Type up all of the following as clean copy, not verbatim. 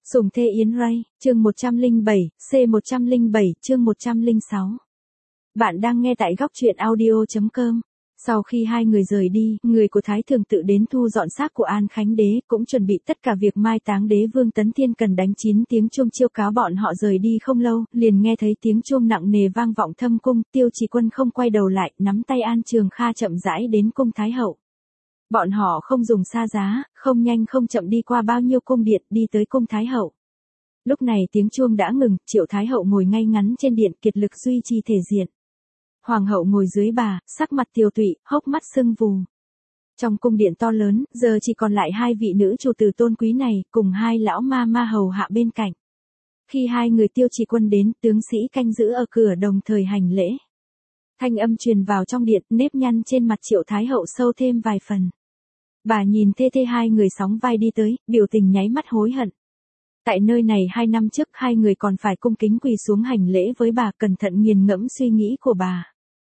Sùng Thê Yến Ray, chương 107, C107, chương 106. Bạn đang nghe tại góc truyện audio.com. Sau khi hai người rời đi, người của Thái Thường tự đến thu dọn xác của An Khánh Đế, cũng chuẩn bị tất cả việc mai táng đế vương Tấn Thiên cần đánh 9 tiếng chuông chiêu cáo bọn họ rời đi không lâu, liền nghe thấy tiếng chuông nặng nề vang vọng thâm cung, Tiêu Chỉ Quân không quay đầu lại, nắm tay An Trường Kha chậm rãi đến cung Thái Hậu. Bọn họ không dùng xa giá, không nhanh không chậm đi qua bao nhiêu cung điện, đi tới cung Thái Hậu. Lúc này tiếng chuông đã ngừng, Triệu Thái Hậu ngồi ngay ngắn trên điện, kiệt lực duy trì thể diện. Hoàng hậu ngồi dưới bà, sắc mặt tiều tụy, hốc mắt sưng vù. Trong cung điện to lớn, giờ chỉ còn lại hai vị nữ chủ tử tôn quý này, cùng hai lão ma hầu hạ bên cạnh. Khi hai người Tiêu Chỉ Quân đến, tướng sĩ canh giữ ở cửa đồng thời hành lễ. Thanh âm truyền vào trong điện, nếp nhăn trên mặt Triệu Thái Hậu sâu thêm vài phần. Bà nhìn thê hai người sóng vai đi tới, biểu tình nháy mắt hối hận. Tại nơi này 2 năm trước hai người còn phải cung kính quỳ xuống hành lễ với bà, cẩn thận nghiền ngẫm suy nghĩ của bà.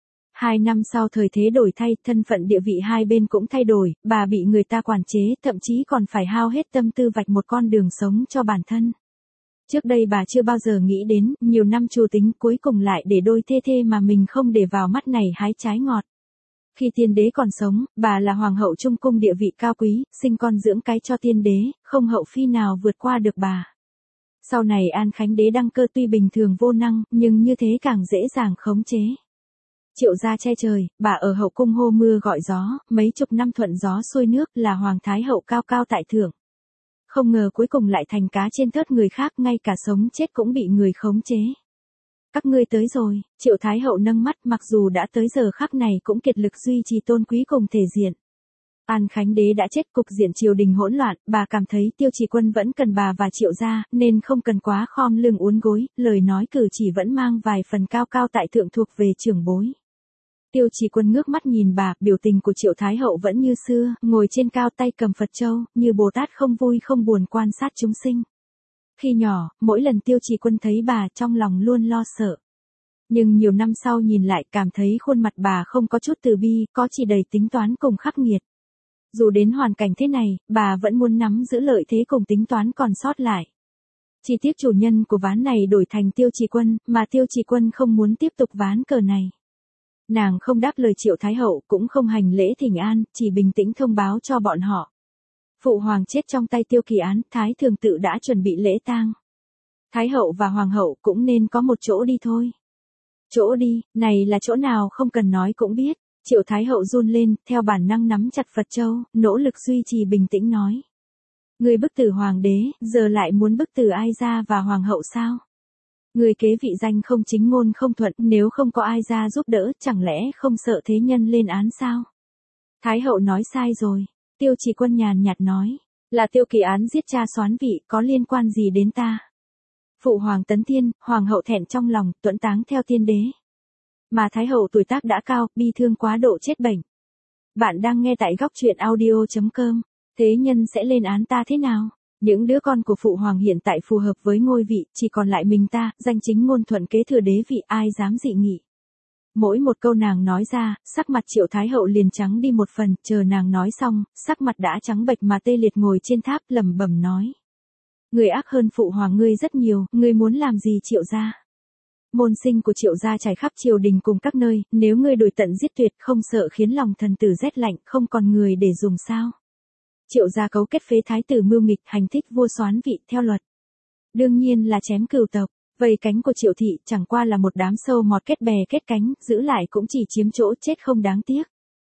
2 năm sau thời thế đổi thay, thân phận địa vị hai bên cũng thay đổi, bà bị người ta quản chế, thậm chí còn phải hao hết tâm tư vạch một con đường sống cho bản thân. Trước đây bà chưa bao giờ nghĩ đến, nhiều năm chủ tính cuối cùng lại để đôi thê mà mình không để vào mắt này hái trái ngọt. Khi tiên đế còn sống, bà là hoàng hậu trung cung địa vị cao quý, sinh con dưỡng cái cho tiên đế, không hậu phi nào vượt qua được bà. Sau này An Khánh Đế đăng cơ tuy bình thường vô năng, nhưng như thế càng dễ dàng khống chế. Triệu gia che trời, bà ở hậu cung hô mưa gọi gió, mấy chục năm thuận gió xuôi nước, là hoàng thái hậu cao cao tại thượng. Không ngờ cuối cùng lại thành cá trên thớt người khác, ngay cả sống chết cũng bị người khống chế. Các ngươi tới rồi, Triệu Thái Hậu nâng mắt, mặc dù đã tới giờ khắc này cũng kiệt lực duy trì tôn quý cùng thể diện. An Khánh Đế đã chết, cục diện triều đình hỗn loạn, bà cảm thấy Tiêu Chỉ Quân vẫn cần bà và Triệu gia, nên không cần quá khom lưng uốn gối, lời nói cử chỉ vẫn mang vài phần cao cao tại thượng thuộc về trưởng bối. Tiêu Chỉ Quân ngước mắt nhìn bà, biểu tình của Triệu Thái Hậu vẫn như xưa, ngồi trên cao tay cầm Phật châu, như Bồ Tát không vui không buồn quan sát chúng sinh. Khi nhỏ, mỗi lần Tiêu Chỉ Quân thấy bà trong lòng luôn lo sợ. Nhưng nhiều năm sau nhìn lại cảm thấy khuôn mặt bà không có chút từ bi, có chỉ đầy tính toán cùng khắc nghiệt. Dù đến hoàn cảnh thế này, bà vẫn muốn nắm giữ lợi thế cùng tính toán còn sót lại. Chỉ tiếc chủ nhân của ván này đổi thành Tiêu Chỉ Quân, mà Tiêu Chỉ Quân không muốn tiếp tục ván cờ này. Nàng không đáp lời Triệu Thái Hậu, cũng không hành lễ thỉnh an, chỉ bình tĩnh thông báo cho bọn họ. Phụ hoàng chết trong tay Tiêu Kỳ Án, Thái Thường tự đã chuẩn bị lễ tang. Thái hậu và hoàng hậu cũng nên có một chỗ đi thôi. Chỗ đi, này là chỗ nào không cần nói cũng biết. Triệu Thái Hậu run lên, theo bản năng nắm chặt Phật châu, nỗ lực duy trì bình tĩnh nói. Người bức tử hoàng đế, giờ lại muốn bức tử Ai Gia và hoàng hậu sao? Người kế vị danh không chính ngôn không thuận, nếu không có Ai Gia giúp đỡ, chẳng lẽ không sợ thế nhân lên án sao? Thái hậu nói sai rồi. Tiêu Chỉ Quân nhàn nhạt nói, là Tiêu Kỳ Án giết cha soán vị, có liên quan gì đến ta? Phụ hoàng Tấn Thiên, hoàng hậu thẹn trong lòng, tuẫn táng theo tiên đế. Mà Thái hậu tuổi tác đã cao, bi thương quá độ chết bệnh. Bạn đang nghe tại góc truyện audio.com. Thế nhân sẽ lên án ta thế nào? Những đứa con của phụ hoàng hiện tại phù hợp với ngôi vị, chỉ còn lại mình ta, danh chính ngôn thuận kế thừa đế vị, ai dám dị nghị. Mỗi một câu nàng nói ra, sắc mặt Triệu Thái Hậu liền trắng đi một phần, chờ nàng nói xong, sắc mặt đã trắng bệch mà tê liệt ngồi trên tháp lẩm bẩm nói. Người ác hơn phụ hoàng ngươi rất nhiều, ngươi muốn làm gì Triệu gia? Môn sinh của Triệu gia trải khắp triều đình cùng các nơi, nếu ngươi đuổi tận giết tuyệt không sợ khiến lòng thần tử rét lạnh, không còn người để dùng sao? Triệu gia cấu kết phế thái tử mưu nghịch, hành thích vua soán vị theo luật. Đương nhiên là chém cừu tộc. Vây cánh của Triệu thị chẳng qua là một đám sâu mọt kết bè kết cánh, giữ lại cũng chỉ chiếm chỗ chết không đáng tiếc.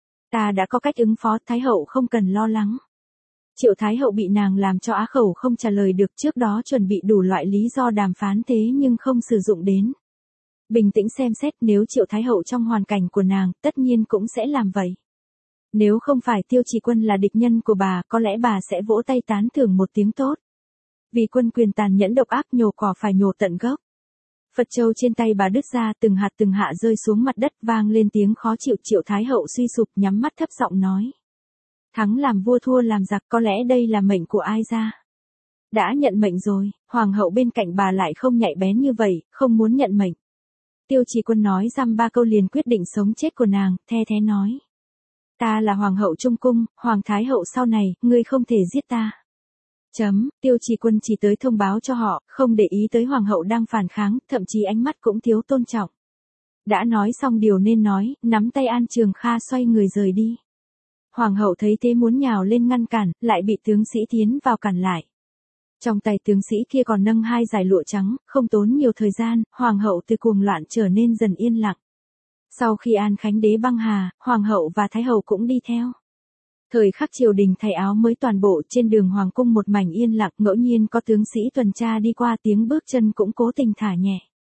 Ta đã có cách ứng phó, Thái hậu không cần lo lắng. Triệu Thái hậu bị nàng làm cho á khẩu không trả lời được, trước đó chuẩn bị đủ loại lý do đàm phán thế nhưng không sử dụng đến. Bình tĩnh xem xét, nếu Triệu Thái hậu trong hoàn cảnh của nàng, tất nhiên cũng sẽ làm vậy. Nếu không phải Tiêu Chỉ Quân là địch nhân của bà, có lẽ bà sẽ vỗ tay tán thưởng một tiếng tốt. Vì quân quyền tàn nhẫn độc ác, nhổ cỏ phải nhổ tận gốc. Phật châu trên tay bà đứt ra, từng hạt từng hạ rơi xuống mặt đất, vang lên tiếng khó chịu. Triệu Thái Hậu suy sụp, nhắm mắt thấp giọng nói. Thắng làm vua thua làm giặc, có lẽ đây là mệnh của Ai Gia. Đã nhận mệnh rồi, hoàng hậu bên cạnh bà lại không nhạy bén như vậy, không muốn nhận mệnh. Tiêu Chỉ Quân nói dăm ba câu liền quyết định sống chết của nàng, the thế nói. Ta là hoàng hậu trung cung, hoàng thái hậu sau này, ngươi không thể giết ta. Tiêu Trì Quân chỉ tới thông báo cho họ, không để ý tới hoàng hậu đang phản kháng, thậm chí ánh mắt cũng thiếu tôn trọng. Đã nói xong điều nên nói, nắm tay An Trường Kha xoay người rời đi. Hoàng hậu thấy thế muốn nhào lên ngăn cản, lại bị tướng sĩ tiến vào cản lại. Trong tay tướng sĩ kia còn nâng 2 dải lụa trắng, không tốn nhiều thời gian, hoàng hậu từ cuồng loạn trở nên dần yên lặng. Sau khi An Khánh đế băng hà, hoàng hậu và thái hậu cũng đi theo. Thời khắc triều đình thay áo mới toàn bộ, trên đường hoàng cung một mảnh yên lặng, ngẫu nhiên có tướng sĩ tuần tra đi qua, tiếng bước chân cũng cố tình thả nhẹ.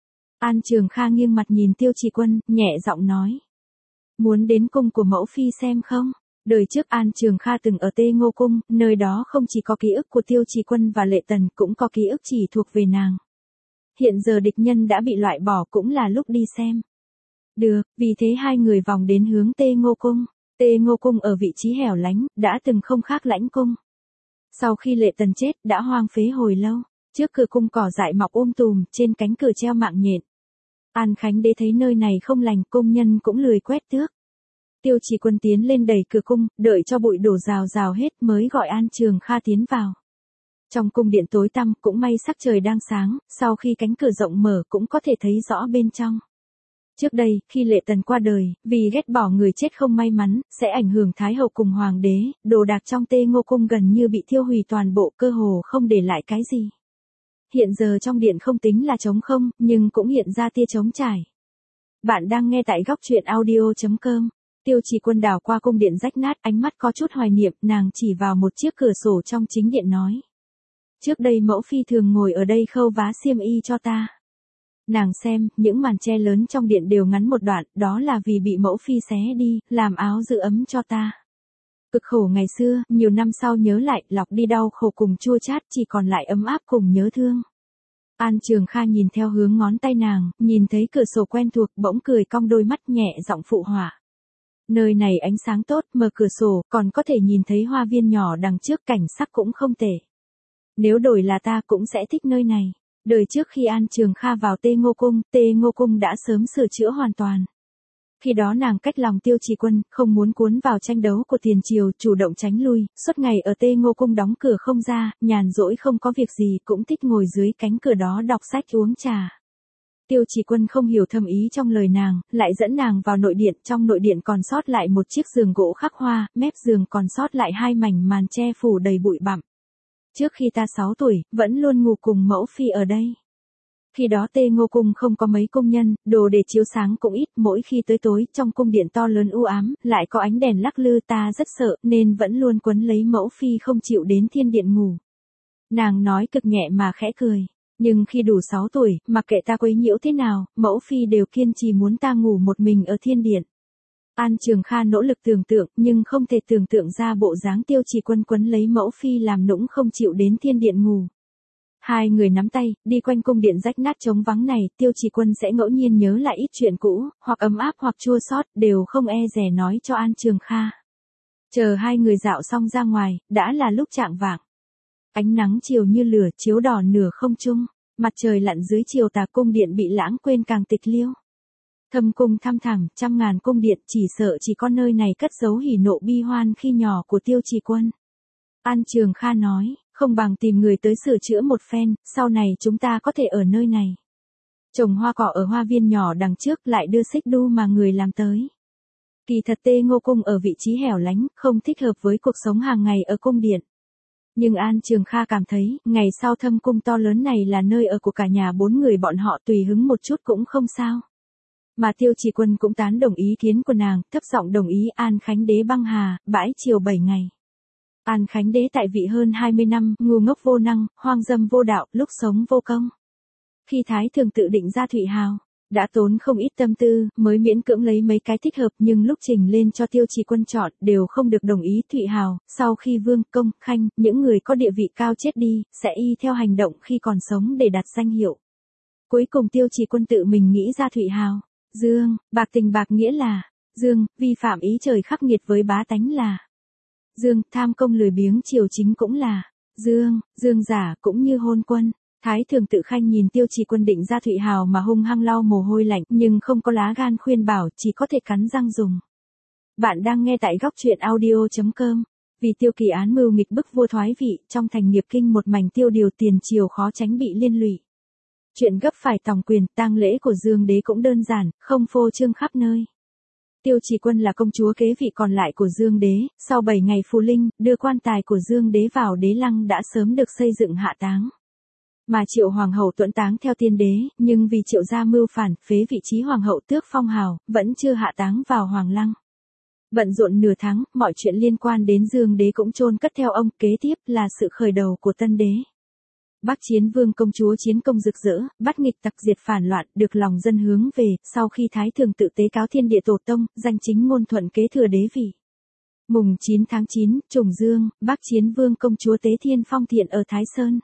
An Trường Kha nghiêng mặt nhìn Tiêu Trì Quân, nhẹ giọng nói: "Muốn đến cung của mẫu phi xem không?" Đời trước An Trường Kha từng ở Tê Ngô Cung, nơi đó không chỉ có ký ức của Tiêu Trì Quân và Lệ Tần, cũng có ký ức chỉ thuộc về nàng. Hiện giờ địch nhân đã bị loại bỏ, cũng là lúc đi xem. Được, vì thế hai người vòng đến hướng Tê Ngô Cung. Tê Ngô Cung ở vị trí hẻo lánh, đã từng không khác Lãnh Cung. Sau khi Lệ Tần chết, đã hoang phế hồi lâu. Trước cửa cung cỏ dại mọc tùm, trên cánh cửa treo mạng nhện. An Khánh đế thấy nơi này không lành, cung nhân cũng lười quét tước. Tiêu Trì Quân tiến lên đẩy cửa cung, đợi cho bụi đổ rào rào hết mới gọi An Trường Kha tiến vào. Trong cung điện tối tăm, cũng may sắc trời đang sáng, sau khi cánh cửa rộng mở cũng có thể thấy rõ bên trong. Trước đây, khi Lệ Tần qua đời, vì ghét bỏ người chết không may mắn, sẽ ảnh hưởng Thái hậu cùng Hoàng đế, đồ đạc trong Tê Ngô Cung gần như bị thiêu hủy toàn bộ, cơ hồ không để lại cái gì. Hiện giờ trong điện không tính là trống không, nhưng cũng hiện ra tia trống trải. Bạn đang nghe tại góc truyện audio.com. Tiêu Trì Quân đảo qua cung điện rách nát, ánh mắt có chút hoài niệm, nàng chỉ vào một chiếc cửa sổ trong chính điện nói: "Trước đây mẫu phi thường ngồi ở đây khâu vá xiêm y cho ta. Nàng xem, những màn che lớn trong điện đều ngắn một đoạn, đó là vì bị mẫu phi xé đi, làm áo giữ ấm cho ta. Cực khổ ngày xưa, nhiều năm sau nhớ lại, lọc đi đau khổ cùng chua chát, chỉ còn lại ấm áp cùng nhớ thương." An Trường Kha nhìn theo hướng ngón tay nàng, nhìn thấy cửa sổ quen thuộc, bỗng cười cong đôi mắt, nhẹ giọng phụ họa: "Nơi này ánh sáng tốt, mở cửa sổ, còn có thể nhìn thấy hoa viên nhỏ đằng trước, cảnh sắc cũng không tệ. Nếu đổi là ta cũng sẽ thích nơi này." Đời trước khi An Trường Kha vào Tê Ngô Cung đã sớm sửa chữa hoàn toàn. Khi đó nàng cách lòng Tiêu Trì Quân, không muốn cuốn vào tranh đấu của tiền triều, chủ động tránh lui, suốt ngày ở Tê Ngô Cung đóng cửa không ra, nhàn rỗi không có việc gì cũng thích ngồi dưới cánh cửa đó đọc sách uống trà. Tiêu Trì Quân không hiểu thâm ý trong lời nàng, lại dẫn nàng vào nội điện, trong nội điện còn sót lại một chiếc giường gỗ khắc hoa, mép giường còn sót lại 2 mảnh màn che phủ đầy bụi bặm. "Trước khi ta 6 tuổi, vẫn luôn ngủ cùng mẫu phi ở đây. Khi đó Tê Ngô Cung không có mấy công nhân, đồ để chiếu sáng cũng ít, mỗi khi tới tối, trong cung điện to lớn u ám, lại có ánh đèn lắc lư, ta rất sợ, nên vẫn luôn quấn lấy mẫu phi không chịu đến thiên điện ngủ." Nàng nói cực nhẹ mà khẽ cười. "Nhưng khi đủ 6 tuổi, mặc kệ ta quấy nhiễu thế nào, mẫu phi đều kiên trì muốn ta ngủ một mình ở thiên điện." An Trường Kha nỗ lực tưởng tượng, nhưng không thể tưởng tượng ra bộ dáng Tiêu Trì Quân quấn lấy mẫu phi làm nũng không chịu đến thiên điện ngủ. Hai người nắm tay, đi quanh cung điện rách nát trống vắng này, Tiêu Trì Quân sẽ ngẫu nhiên nhớ lại ít chuyện cũ, hoặc ấm áp hoặc chua xót, đều không e dè nói cho An Trường Kha. Chờ hai người dạo xong ra ngoài, đã là lúc chạng vạng. Ánh nắng chiều như lửa chiếu đỏ nửa không trung, mặt trời lặn dưới chiều tà, cung điện bị lãng quên càng tịch liêu. Thâm cung thăm thẳm, trăm ngàn cung điện, chỉ sợ chỉ có nơi này cất giấu hỉ nộ bi hoan khi nhỏ của Tiêu Trì Quân. An Trường Kha nói: "Không bằng tìm người tới sửa chữa một phen, sau này chúng ta có thể ở nơi này. Trồng hoa cỏ ở hoa viên nhỏ đằng trước, lại đưa xích đu mà người làm tới." Kỳ thật Tê Ngô Cung ở vị trí hẻo lánh, không thích hợp với cuộc sống hàng ngày ở cung điện. Nhưng An Trường Kha cảm thấy, ngày sau thâm cung to lớn này là nơi ở của cả nhà 4 người bọn họ, tùy hứng một chút cũng không sao. Mà Tiêu Trì Quân cũng tán đồng ý kiến của nàng, thấp giọng đồng ý. An Khánh đế băng hà, bãi triều 7 ngày. An Khánh đế tại vị hơn 20 năm, ngu ngốc vô năng, hoang dâm vô đạo, lúc sống vô công. Khi Thái thường tự định ra Thụy Hào, đã tốn không ít tâm tư, mới miễn cưỡng lấy mấy cái thích hợp, nhưng lúc trình lên cho Tiêu Trì Quân chọn, đều không được đồng ý. Thụy Hào, sau khi Vương, Công, Khanh, những người có địa vị cao chết đi, sẽ y theo hành động khi còn sống để đặt danh hiệu. Cuối cùng Tiêu Trì Quân tự mình nghĩ ra Thụy Hào. Dương, bạc tình bạc nghĩa là dương, vi phạm ý trời khắc nghiệt với bá tánh là dương, tham công lười biếng triều chính cũng là dương, dương giả cũng như hôn quân. Thái thường tự Khanh nhìn Tiêu Trì Quân định ra Thụy Hào mà hung hăng lau mồ hôi lạnh, nhưng không có lá gan khuyên bảo, chỉ có thể cắn răng dùng. Bạn đang nghe tại góc truyện audio.com. Vì Tiêu Kỳ án mưu nghịch bức vua thoái vị, trong thành nghiệp kinh một mảnh tiêu điều, tiền triều khó tránh bị liên lụy. Chuyện gấp phải tòng quyền, tang lễ của Dương đế cũng đơn giản, không phô trương khắp nơi. Tiêu Chỉ Quân là công chúa kế vị còn lại của Dương đế, sau 7 ngày phù linh, đưa quan tài của Dương đế vào đế lăng đã sớm được xây dựng hạ táng. Mà Triệu hoàng hậu tuẫn táng theo tiên đế, nhưng vì Triệu gia mưu phản, phế vị trí hoàng hậu tước phong hào, vẫn chưa hạ táng vào hoàng lăng. Bận rộn nửa tháng, mọi chuyện liên quan đến Dương đế cũng chôn cất theo ông, kế tiếp là sự khởi đầu của tân đế. Bắc Chiến Vương công chúa chiến công rực rỡ, bắt nghịch tặc diệt phản loạn, được lòng dân hướng về, sau khi Thái Thường tự tế cáo thiên địa tổ tông, danh chính ngôn thuận kế thừa đế vị. Mùng 9 tháng 9, trùng dương, Bắc Chiến Vương công chúa tế thiên phong thiện ở Thái Sơn.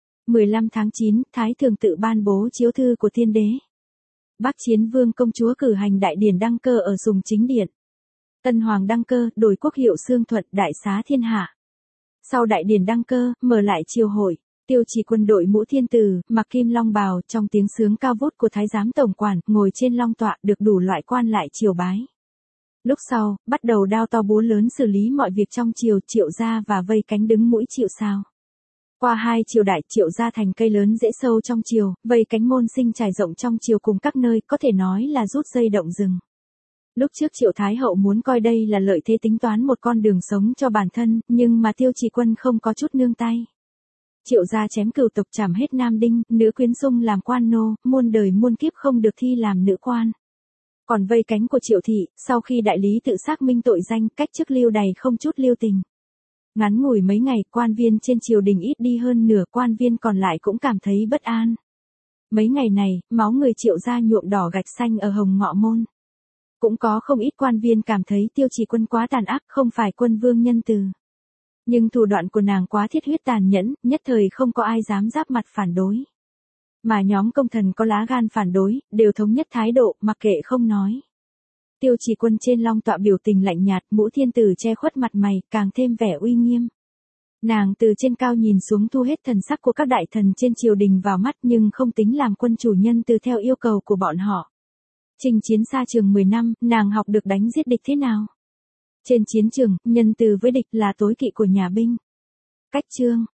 15 tháng 9, Thái Thường tự ban bố chiếu thư của thiên đế. Bắc Chiến Vương công chúa cử hành đại điển đăng cơ ở Sùng Chính Điện. Tân Hoàng đăng cơ, đổi quốc hiệu Xương Thuận, đại xá thiên hạ. Sau đại điển đăng cơ, mở lại triều hội. Tiêu Chỉ Quân đội mũ thiên tử, mặc kim long bào, trong tiếng sướng cao vút của thái giám tổng quản, ngồi trên long tọa, được đủ loại quan lại triều bái. Lúc sau, bắt đầu đao to búa lớn xử lý mọi việc trong triều, Triệu gia và vây cánh đứng mũi chịu sào. Qua 2 triều đại, Triệu gia thành cây lớn rễ sâu trong triều, vây cánh môn sinh trải rộng trong triều cùng các nơi, có thể nói là rút dây động rừng. Lúc trước Triệu Thái hậu muốn coi đây là lợi thế tính toán một con đường sống cho bản thân, nhưng mà Tiêu Chỉ Quân không có chút nương tay. Triệu gia chém cừu tộc, trảm hết nam đinh, nữ quyến sung làm quan nô, muôn đời muôn kiếp không được thi làm nữ quan. Còn vây cánh của Triệu thị, sau khi đại lý tự xác minh tội danh, cách chức lưu đày không chút lưu tình. Ngắn ngủi mấy ngày, quan viên trên triều đình ít đi hơn nửa, quan viên còn lại cũng cảm thấy bất an. Mấy ngày này, máu người Triệu gia nhuộm đỏ gạch xanh ở Hồng Ngọ Môn. Cũng có không ít quan viên cảm thấy Tiêu Chỉ Quân quá tàn ác, không phải quân vương nhân từ. Nhưng thủ đoạn của nàng quá thiết huyết tàn nhẫn, nhất thời không có ai dám giáp mặt phản đối. Mà nhóm công thần có lá gan phản đối, đều thống nhất thái độ, mặc kệ không nói. Tiêu Chỉ Quân trên long tọa biểu tình lạnh nhạt, mũ thiên tử che khuất mặt mày, càng thêm vẻ uy nghiêm. Nàng từ trên cao nhìn xuống thu hết thần sắc của các đại thần trên triều đình vào mắt, nhưng không tính làm quân chủ nhân từ theo yêu cầu của bọn họ. Chinh chiến xa trường 10 năm, nàng học được đánh giết địch thế nào? Trên chiến trường, nhân từ với địch là tối kỵ của nhà binh. Cách chương